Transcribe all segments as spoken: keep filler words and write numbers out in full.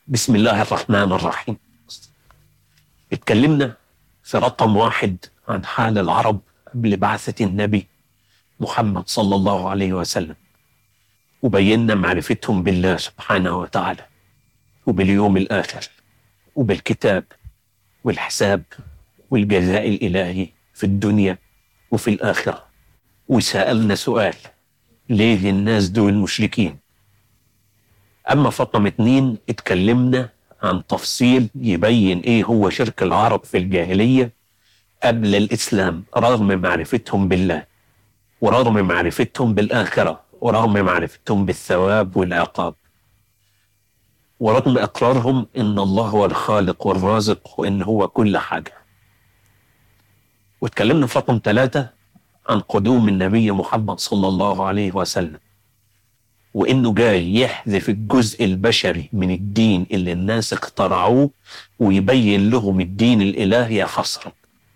بسم الله الرحمن الرحيم. اتكلمنا في رقم واحد عن حال العرب قبل بعثة النبي محمد صلى الله عليه وسلم، وبينا معرفتهم بالله سبحانه وتعالى وباليوم الآخر وبالكتاب والحساب والجزاء الإلهي في الدنيا وفي الآخرة. وسألنا سؤال: ليه الناس دول مشركين؟ أما في رقم اتنين اتكلمنا عن تفصيل يبين ايه هو شرك العرب في الجاهلية قبل الإسلام، رغم معرفتهم بالله ورغم معرفتهم بالآخرة ورغم معرفتهم بالثواب والعقاب ورغم إقرارهم إن الله هو الخالق والرازق وإن هو كل حاجة. واتكلمنا في رقم ثلاثة عن قدوم النبي محمد صلى الله عليه وسلم، وإنه جاي يحذف الجزء البشري من الدين اللي الناس اخترعوه ويبين لهم الدين الإلهي حصرا،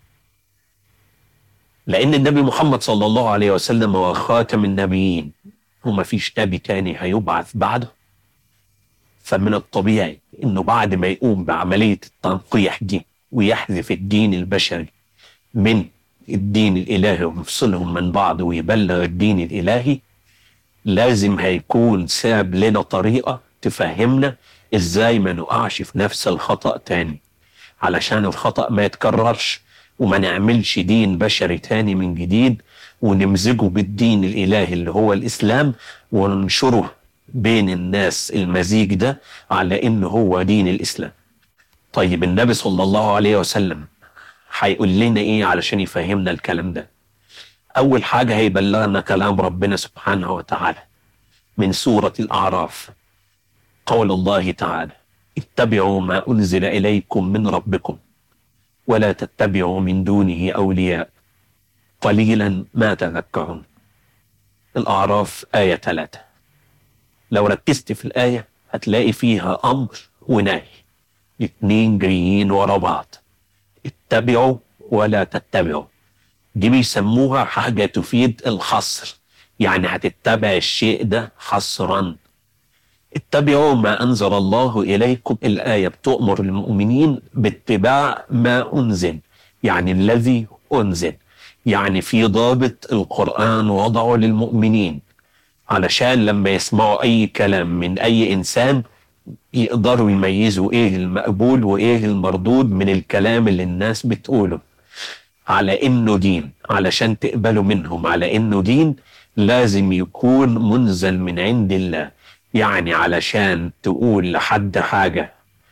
لأن النبي محمد صلى الله عليه وسلم هو خاتم النبيين وما فيش نبي تاني هيبعث بعده. فمن الطبيعي إنه بعد ما يقوم بعملية التنقيح دي ويحذف الدين البشري من الدين الإلهي ويفصلهم من بعض ويبلغ الدين الإلهي، لازم هيكون ساب لنا طريقة تفهمنا ازاي ما نقعش في نفس الخطأ تاني، علشان الخطأ ما يتكررش وما نعملش دين بشري تاني من جديد ونمزجه بالدين الإلهي اللي هو الإسلام وننشره بين الناس المزيج ده على إنه هو دين الإسلام. طيب النبي صلى الله عليه وسلم هيقول لنا إيه علشان يفهمنا الكلام ده؟ أول حاجة هيبلغنا كلام ربنا سبحانه وتعالى من سورة الأعراف، قول الله تعالى: اتبعوا ما أنزل إليكم من ربكم ولا تتبعوا من دونه أولياء قليلا ما تذكرون. الأعراف آية ثلاثة. لو ركزت في الآية هتلاقي فيها أمر ونهي، اتنين جايين ورا بعض: اتبعوا ولا تتبعوا. دي بيسموها حاجة تفيد الحصر، يعني هتتبع الشيء ده حصرا. اتبعوا ما أنزل الله إليكم، الآية بتؤمر المؤمنين باتباع ما أنزل، يعني الذي أنزل، يعني في ضابط القرآن وضعه للمؤمنين علشان لما يسمعوا أي كلام من أي إنسان يقدروا يميزوا إيه المقبول وإيه المردود من الكلام اللي الناس بتقوله على إنه دين. علشان تقبلوا منهم على إنه دين لازم يكون منزل من عند الله، يعني علشان تقول لحد حاجة،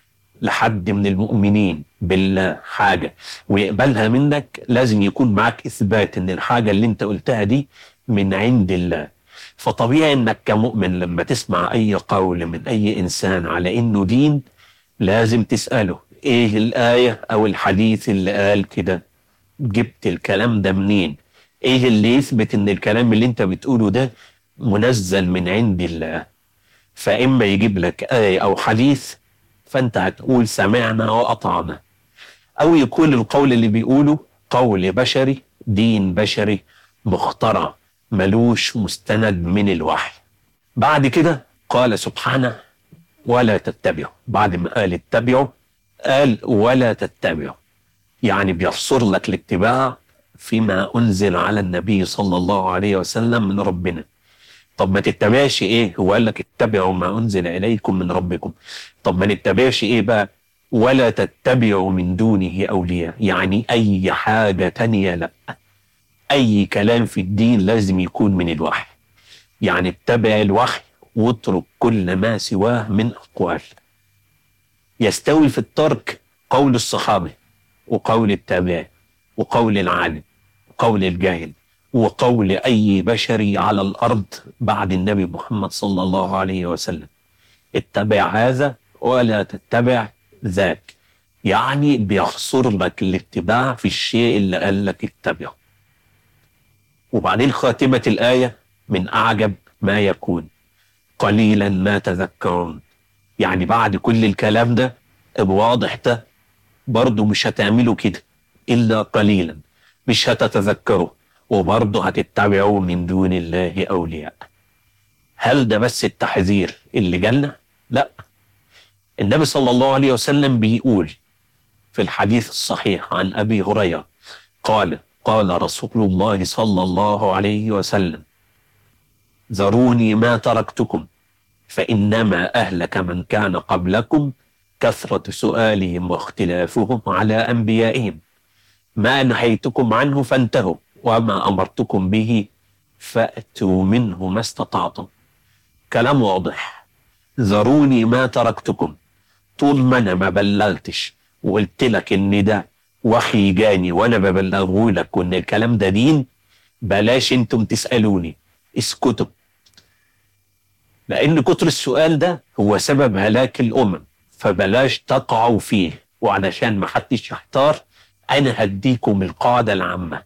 لحد من المؤمنين بالله حاجة ويقبلها منك، لازم يكون معك إثبات إن الحاجة اللي انت قلتها دي من عند الله. فطبيعي إنك كمؤمن لما تسمع أي قول من أي إنسان على إنه دين لازم تسأله: إيه الآية أو الحديث اللي قال كده؟ جبت الكلام ده منين؟ ايه اللي يثبت ان الكلام اللي انت بتقوله ده منزل من عند الله؟ فاما يجيب لك آية او حديث فانت هتقول سمعنا واطعنا، او يكون القول اللي بيقوله قول بشري، دين بشري مخترع ملوش مستند من الوحي. بعد كده قال سبحانه: ولا تتبعوا. بعد ما قال اتبعوا قال ولا تتبعوا، يعني بيفسر لك الاتباع فيما أنزل على النبي صلى الله عليه وسلم من ربنا. طب ما تتبعش ايه؟ هو قال لك اتبعوا ما أنزل إليكم من ربكم. طب ما نتبعش ايه بقى؟ ولا تتبعوا من دونه أولياء، يعني أي حاجة تانية لا، أي كلام في الدين لازم يكون من الوحي، يعني اتبع الوحي واترك كل ما سواه من أقوال. يستوي في الترك قول الصحابة وقول التابع وقول العالم وقول الجاهل وقول أي بشري على الأرض بعد النبي محمد صلى الله عليه وسلم: اتبع هذا ولا تتبع ذاك، يعني بيحصر لك الاتباع في الشيء اللي قال لك اتبعه. وبعدين خاتمة الآية من أعجب ما يكون: قليلا ما تذكرون، يعني بعد كل الكلام ده بواضح ده برضو مش هتعملوا كده إلا قليلا، مش هتتذكروا وبرضو هتتبعوا من دون الله أولياء. هل ده بس التحذير اللي جالنا؟ لا، النبي صلى الله عليه وسلم بيقول في الحديث الصحيح عن أبي هريرة قال قال رسول الله صلى الله عليه وسلم: ذروني ما تركتكم فإنما أهلك من كان قبلكم كثرة سؤالهم واختلافهم على أنبيائهم، ما نهيتكم عنه فانتهوا وما أمرتكم به فأتوا منه ما استطعتم. كلام واضح. ذروني ما تركتكم، طول ما أنا ما بلغتش وقلت لك إن ده وحي جاني وأنا ببلغه لك وإن الكلام ده دين، بلاش أنتم تسألوني، اسكتوا. لأن كتر السؤال ده هو سبب هلاك الأمم، فبلاش تقعوا فيه. وعلشان ما حدش يحتار، أنا هديكم القاعدة العامة: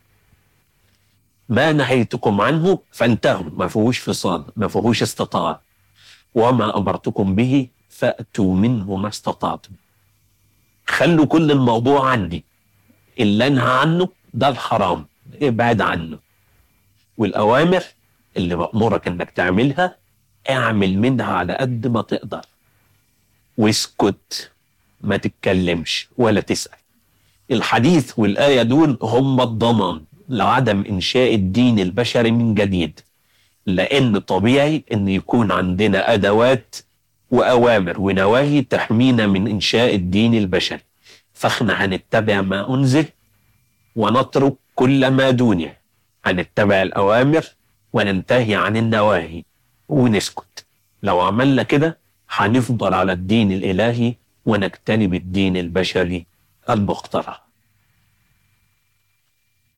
ما نهيتكم عنه فانتهوا، ما فيهوش فصال، ما فيهوش استطاعة، وما أمرتكم به فأتوا منه ما استطعتم. خلوا كل الموضوع عندي، اللي أنهى عنه ده الحرام ابعد عنه، والأوامر اللي بأمرك إنك تعملها اعمل منها على قد ما تقدر، واسكت، ما تتكلمش ولا تسأل. الحديث والآية دول هم الضمان لعدم إنشاء الدين البشري من جديد، لأن طبيعي أن يكون عندنا أدوات وأوامر ونواهي تحمينا من إنشاء الدين البشري، فاحنا هنتبع ما أنزل ونترك كل ما دونه، هنتبع الأوامر وننتهي عن النواهي ونسكت. لو عملنا كده هنفضل على الدين الإلهي ونجتنب الدين البشري المخترع.